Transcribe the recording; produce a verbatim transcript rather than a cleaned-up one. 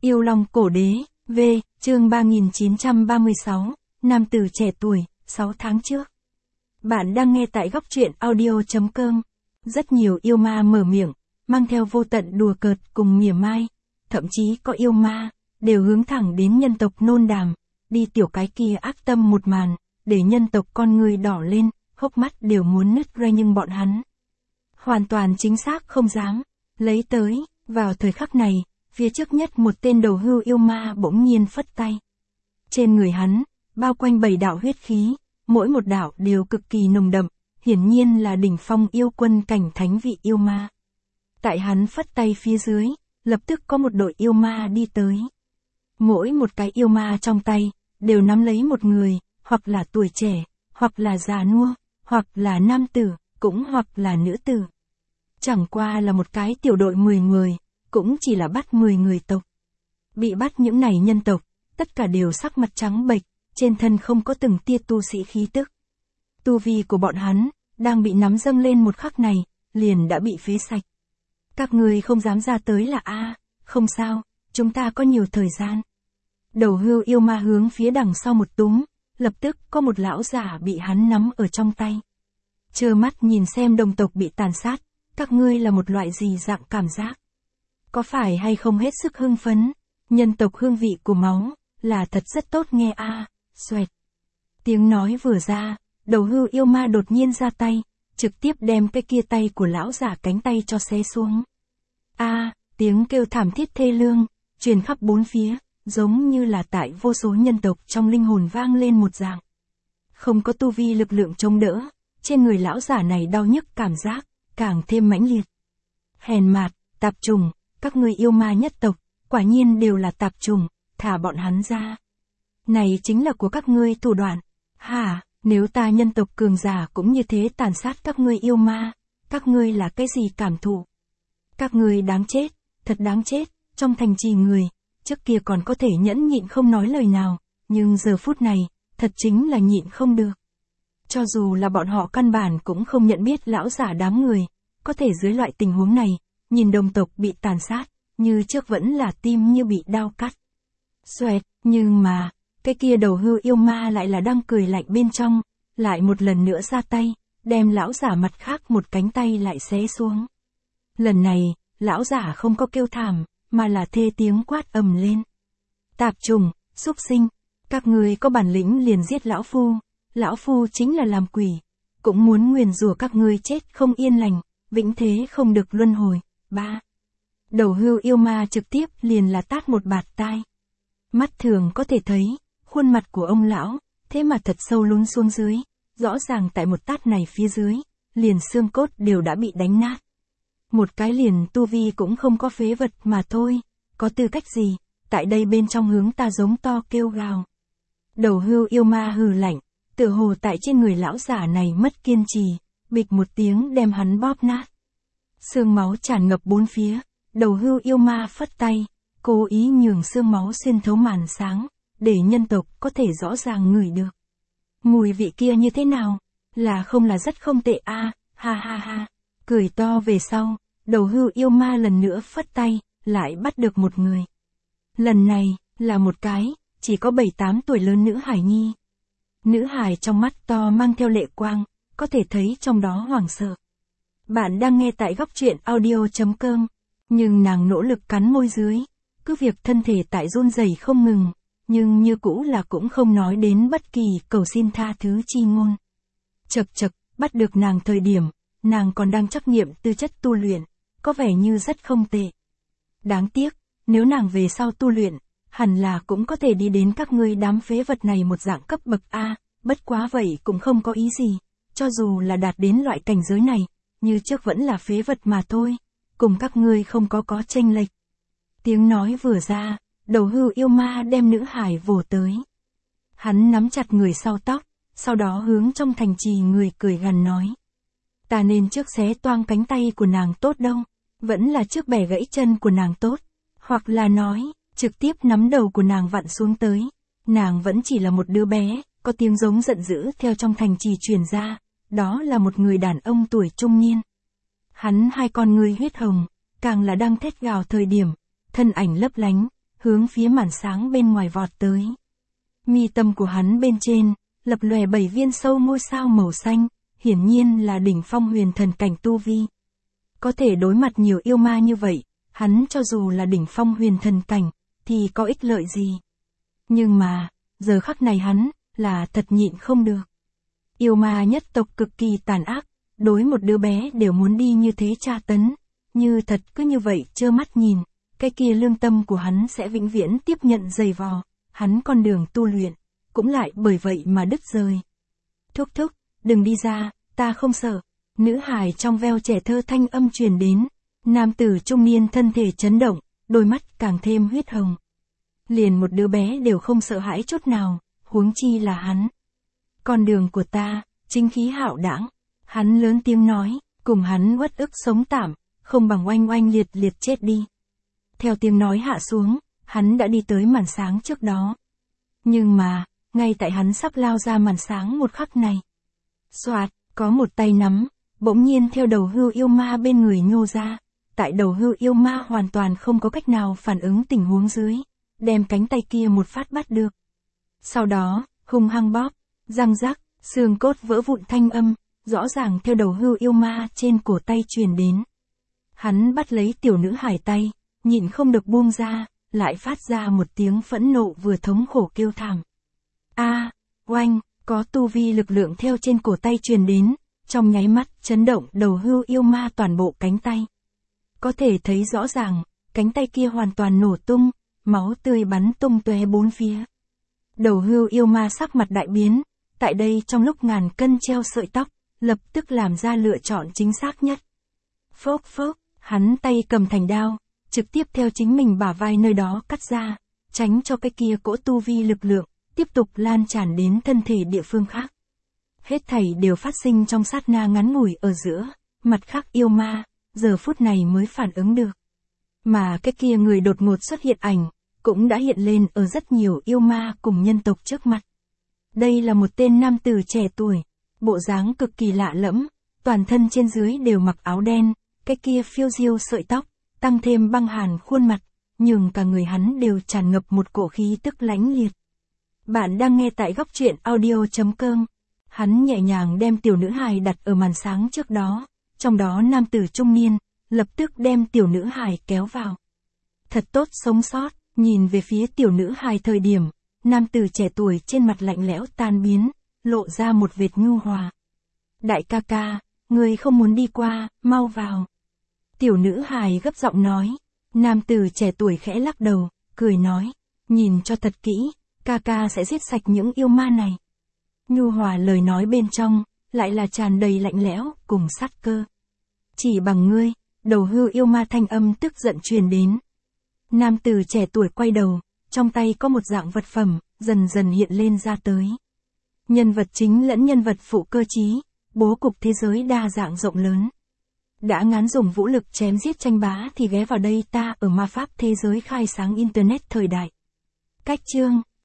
Yêu Long Cổ Đế, V, chương ba nghìn chín trăm ba mươi sáu, nam tử trẻ tuổi, sáu tháng trước. Bạn đang nghe tại góc truyện audio chấm com. Rất nhiều yêu ma mở miệng, mang theo vô tận đùa cợt cùng mỉa mai, thậm chí có yêu ma, đều hướng thẳng đến nhân tộc nôn đàm, đi tiểu cái kia ác tâm một màn, để nhân tộc con người đỏ lên, hốc mắt đều muốn nứt ra nhưng bọn hắn hoàn toàn chính xác không dám lấy tới. Vào thời khắc này, phía trước nhất một tên đầu hưu yêu ma bỗng nhiên phất tay. Trên người hắn, bao quanh bảy đạo huyết khí, mỗi một đạo đều cực kỳ nồng đậm, hiển nhiên là đỉnh phong yêu quân cảnh thánh vị yêu ma. Tại hắn phất tay phía dưới, lập tức có một đội yêu ma đi tới. Mỗi một cái yêu ma trong tay, đều nắm lấy một người, hoặc là tuổi trẻ, hoặc là già nua, hoặc là nam tử, cũng hoặc là nữ tử. Chẳng qua là một cái tiểu đội mười người, cũng chỉ là bắt mười người tộc. Bị bắt những này nhân tộc, tất cả đều sắc mặt trắng bệch, trên thân không có từng tia tu sĩ khí tức. Tu vi của bọn hắn, đang bị nắm dâng lên một khắc này, liền đã bị phế sạch. Các người không dám ra tới là a, không sao, chúng ta có nhiều thời gian. Đầu hưu yêu ma hướng phía đằng sau một túm, lập tức có một lão giả bị hắn nắm ở trong tay. Trơ mắt nhìn xem đồng tộc bị tàn sát, các ngươi là một loại gì dạng cảm giác? Có phải hay không hết sức hưng phấn? Nhân tộc hương vị của máu, là thật rất tốt nghe a. À, xoẹt. Tiếng nói vừa ra, đầu hưu yêu ma đột nhiên ra tay, trực tiếp đem cái kia tay của lão giả cánh tay cho xé xuống. A, à, tiếng kêu thảm thiết thê lương, truyền khắp bốn phía, giống như là tại vô số nhân tộc trong linh hồn vang lên một dạng. Không có tu vi lực lượng chống đỡ, trên người lão giả này đau nhức cảm giác, càng thêm mãnh liệt. Hèn mạt, tạp trùng, các ngươi yêu ma nhất tộc, quả nhiên đều là tạp trùng, thả bọn hắn ra. Này chính là của các ngươi thủ đoạn. Hả, nếu ta nhân tộc cường giả cũng như thế tàn sát các ngươi yêu ma, các ngươi là cái gì cảm thụ? Các ngươi đáng chết, thật đáng chết, trong thành trì người, trước kia còn có thể nhẫn nhịn không nói lời nào, nhưng giờ phút này, thật chính là nhịn không được. Cho dù là bọn họ căn bản cũng không nhận biết lão giả đám người, có thể dưới loại tình huống này, nhìn đồng tộc bị tàn sát, như trước vẫn là tim như bị đao cắt. Xoẹt, nhưng mà, cái kia đầu hưu yêu ma lại là đang cười lạnh bên trong, lại một lần nữa ra tay, đem lão giả mặt khác một cánh tay lại xé xuống. Lần này, lão giả không có kêu thảm, mà là thê tiếng quát ầm lên. Tạp trùng, súc sinh, các người có bản lĩnh liền giết lão phu, lão phu chính là làm quỷ, cũng muốn nguyền rủa các ngươi chết không yên lành, vĩnh thế không được luân hồi. Ba. Đầu hưu yêu ma trực tiếp liền là tát một bạt tai. Mắt thường có thể thấy, khuôn mặt của ông lão, thế mà thật sâu lún xuống dưới, rõ ràng tại một tát này phía dưới, liền xương cốt đều đã bị đánh nát. Một cái liền tu vi cũng không có phế vật mà thôi, có tư cách gì, tại đây bên trong hướng ta giống to kêu gào. Đầu hưu yêu ma hừ lạnh, tựa hồ tại trên người lão giả này mất kiên trì, bịch một tiếng đem hắn bóp nát. Xương máu tràn ngập bốn phía, đầu hưu yêu ma phất tay, cố ý nhường xương máu xuyên thấu màn sáng, để nhân tộc có thể rõ ràng ngửi được. Mùi vị kia như thế nào? Là không là rất không tệ a, à, ha ha ha. Cười to về sau, đầu hưu yêu ma lần nữa phất tay, lại bắt được một người. Lần này, là một cái, chỉ có bảy tám tuổi lớn nữ hải nhi. Nữ hải trong mắt to mang theo lệ quang, có thể thấy trong đó hoảng sợ. Bạn đang nghe tại góc truyện audio chấm com, nhưng nàng nỗ lực cắn môi dưới, cứ việc thân thể tại run rẩy không ngừng, nhưng như cũ là cũng không nói đến bất kỳ cầu xin tha thứ chi ngôn. Chật chật, bắt được nàng thời điểm, nàng còn đang trắc nghiệm tư chất tu luyện, có vẻ như rất không tệ. Đáng tiếc, nếu nàng về sau tu luyện, hẳn là cũng có thể đi đến các ngươi đám phế vật này một dạng cấp bậc A, bất quá vậy cũng không có ý gì, cho dù là đạt đến loại cảnh giới này, như trước vẫn là phế vật mà thôi, cùng các ngươi không có có chênh lệch. Tiếng nói vừa ra, đầu hưu yêu ma đem nữ hải vồ tới. Hắn nắm chặt người sau tóc, sau đó hướng trong thành trì người cười gằn nói. Ta nên trước xé toang cánh tay của nàng tốt đâu, vẫn là trước bẻ gãy chân của nàng tốt, hoặc là nói, trực tiếp nắm đầu của nàng vặn xuống tới. Nàng vẫn chỉ là một đứa bé, có tiếng giống giận dữ theo trong thành trì truyền ra, đó là một người đàn ông tuổi trung niên. Hắn hai con ngươi huyết hồng, càng là đang thét gào thời điểm, thân ảnh lấp lánh, hướng phía màn sáng bên ngoài vọt tới. Mi tâm của hắn bên trên, lập lòe bảy viên sâu ngôi sao màu xanh, hiển nhiên là đỉnh phong huyền thần cảnh tu vi. Có thể đối mặt nhiều yêu ma như vậy, hắn cho dù là đỉnh phong huyền thần cảnh, thì có ích lợi gì. Nhưng mà, giờ khắc này hắn, là thật nhịn không được. Yêu ma nhất tộc cực kỳ tàn ác, đối một đứa bé đều muốn đi như thế tra tấn, như thật cứ như vậy trơ mắt nhìn, cái kia lương tâm của hắn sẽ vĩnh viễn tiếp nhận giày vò, hắn con đường tu luyện, cũng lại bởi vậy mà đứt rời. Thúc thúc, đừng đi ra, ta không sợ. Nữ hài trong veo trẻ thơ thanh âm truyền đến, nam tử trung niên thân thể chấn động, đôi mắt càng thêm huyết hồng. Liền một đứa bé đều không sợ hãi chút nào, huống chi là hắn. Con đường của ta, chính khí hạo đãng, hắn lớn tiếng nói, cùng hắn uất ức sống tạm, không bằng oanh oanh liệt liệt chết đi. Theo tiếng nói hạ xuống, hắn đã đi tới màn sáng trước đó. Nhưng mà, ngay tại hắn sắp lao ra màn sáng một khắc này. Soạt, có một tay nắm, bỗng nhiên theo đầu hưu yêu ma bên người nhô ra. Tại đầu hưu yêu ma hoàn toàn không có cách nào phản ứng tình huống dưới, đem cánh tay kia một phát bắt được. Sau đó, hung hăng bóp, răng rắc, xương cốt vỡ vụn thanh âm, rõ ràng theo đầu hưu yêu ma trên cổ tay truyền đến. Hắn bắt lấy tiểu nữ hài tay, nhịn không được buông ra, lại phát ra một tiếng phẫn nộ vừa thống khổ kêu thảm. A, oanh, có tu vi lực lượng theo trên cổ tay truyền đến, trong nháy mắt chấn động đầu hưu yêu ma toàn bộ cánh tay. Có thể thấy rõ ràng, cánh tay kia hoàn toàn nổ tung, máu tươi bắn tung tóe bốn phía. Đầu hưu yêu ma sắc mặt đại biến, tại đây trong lúc ngàn cân treo sợi tóc, lập tức làm ra lựa chọn chính xác nhất. Phốc phốc, hắn tay cầm thành đao, trực tiếp theo chính mình bả vai nơi đó cắt ra, tránh cho cái kia cỗ tu vi lực lượng, tiếp tục lan tràn đến thân thể địa phương khác. Hết thảy đều phát sinh trong sát na ngắn ngủi ở giữa, mặt khác yêu ma, giờ phút này mới phản ứng được. Mà cái kia người đột ngột xuất hiện ảnh, cũng đã hiện lên ở rất nhiều yêu ma cùng nhân tộc trước mặt. Đây là một tên nam tử trẻ tuổi, bộ dáng cực kỳ lạ lẫm, toàn thân trên dưới đều mặc áo đen, cái kia phiêu diêu sợi tóc, tăng thêm băng hàn khuôn mặt, nhưng cả người hắn đều tràn ngập một cổ khí tức lãnh liệt. Bạn đang nghe tại góc truyện audio chấm com. Hắn nhẹ nhàng đem tiểu nữ hài đặt ở màn sáng trước đó, trong đó nam tử trung niên, lập tức đem tiểu nữ hài kéo vào. Thật tốt sống sót, nhìn về phía tiểu nữ hài thời điểm, nam tử trẻ tuổi trên mặt lạnh lẽo tan biến, lộ ra một vệt nhu hòa. Đại ca ca, người không muốn đi qua, mau vào. Tiểu nữ hài gấp giọng nói, nam tử trẻ tuổi khẽ lắc đầu, cười nói, nhìn cho thật kỹ, ca ca sẽ giết sạch những yêu ma này. Nhu hòa lời nói bên trong, lại là tràn đầy lạnh lẽo, cùng sát cơ. Chỉ bằng ngươi, đầu hưu yêu ma thanh âm tức giận truyền đến. Nam tử trẻ tuổi quay đầu, trong tay có một dạng vật phẩm, dần dần hiện lên ra tới. Nhân vật chính lẫn nhân vật phụ cơ trí, bố cục thế giới đa dạng rộng lớn. Đã ngán dùng vũ lực chém giết tranh bá thì ghé vào đây ta ở ma pháp thế giới khai sáng Internet thời đại. Cách chương